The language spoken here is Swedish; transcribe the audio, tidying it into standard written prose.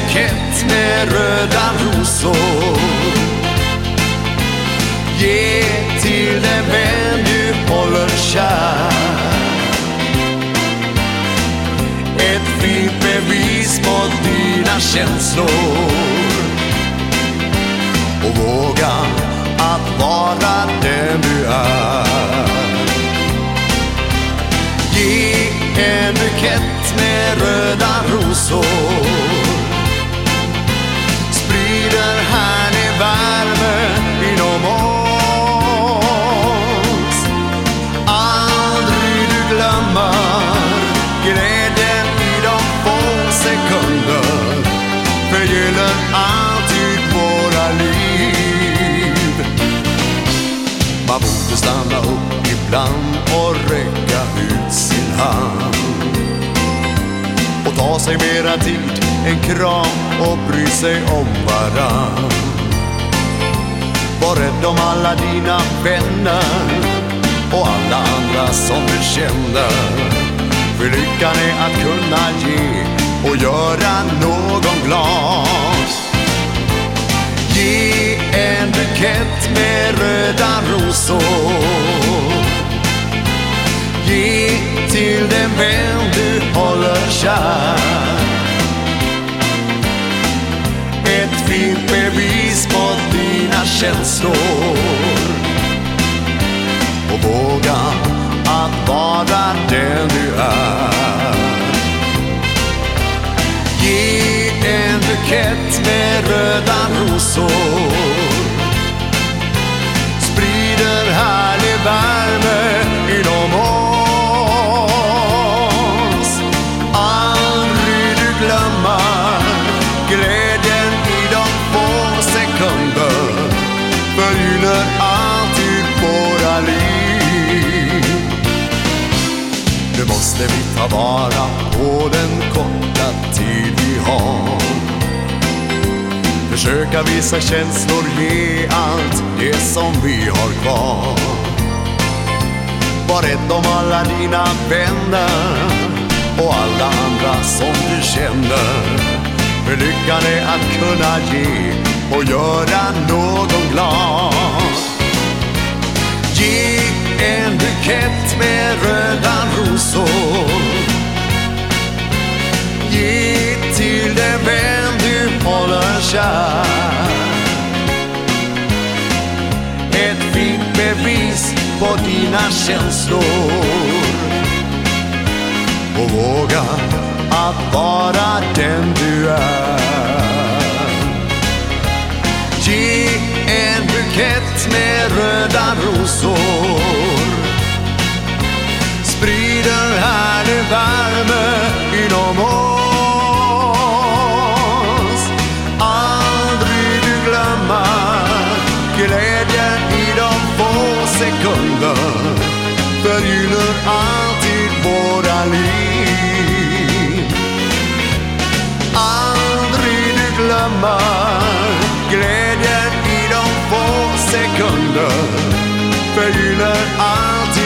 bukett med röda rosor. Ge till den vän du håller kär. Ett fint bevis på dina känslor. Och våga att vara den du är. Ge en bukett med röda rosor. Sprider härlig värme inom oss. Aldrig du glömmer glädjen i de få sekunder. Förgyller alltid våra liv. Man borde stanna upp ibland och räcka ut sin hand. Och ta sig mera tid, en kram och bry sig om varann. Var rädd om alla dina vänner och alla andra som du känner. För lyckan är att kunna ge och göra någon glad. Ge en bukett med röda rosor. Ge till den vän du håller kär. Ett fint bevis på dina känslor. Och våga att vara den du är. Ge en bukett med röda rosor. Sprider härlig värme inom oss. Aldrig du glömmer glädjen i de få sekunder. Förgyller alltid våra liv. Nu måste vi ta vara på den korta tid vi har. Försöka visa känslor, ge allt det som vi har kvar. Var rädd om alla dina vänner och alla andra som du känner. För lyckan är att kunna ge och göra någon glad. Ge en bukett med röda rosor. Ge till den vän du håller kär. Ett fint bevis på dina känslor. Och våga att vara den du är. Ge en bukett med röda rosor. Sprider härlig värme inom oss. Aldrig du glömmer glädjen i de få sekunder. Förgyller alltid våra liv. Aldrig du glömmer glädjen i de få sekunder. Förgyller alltid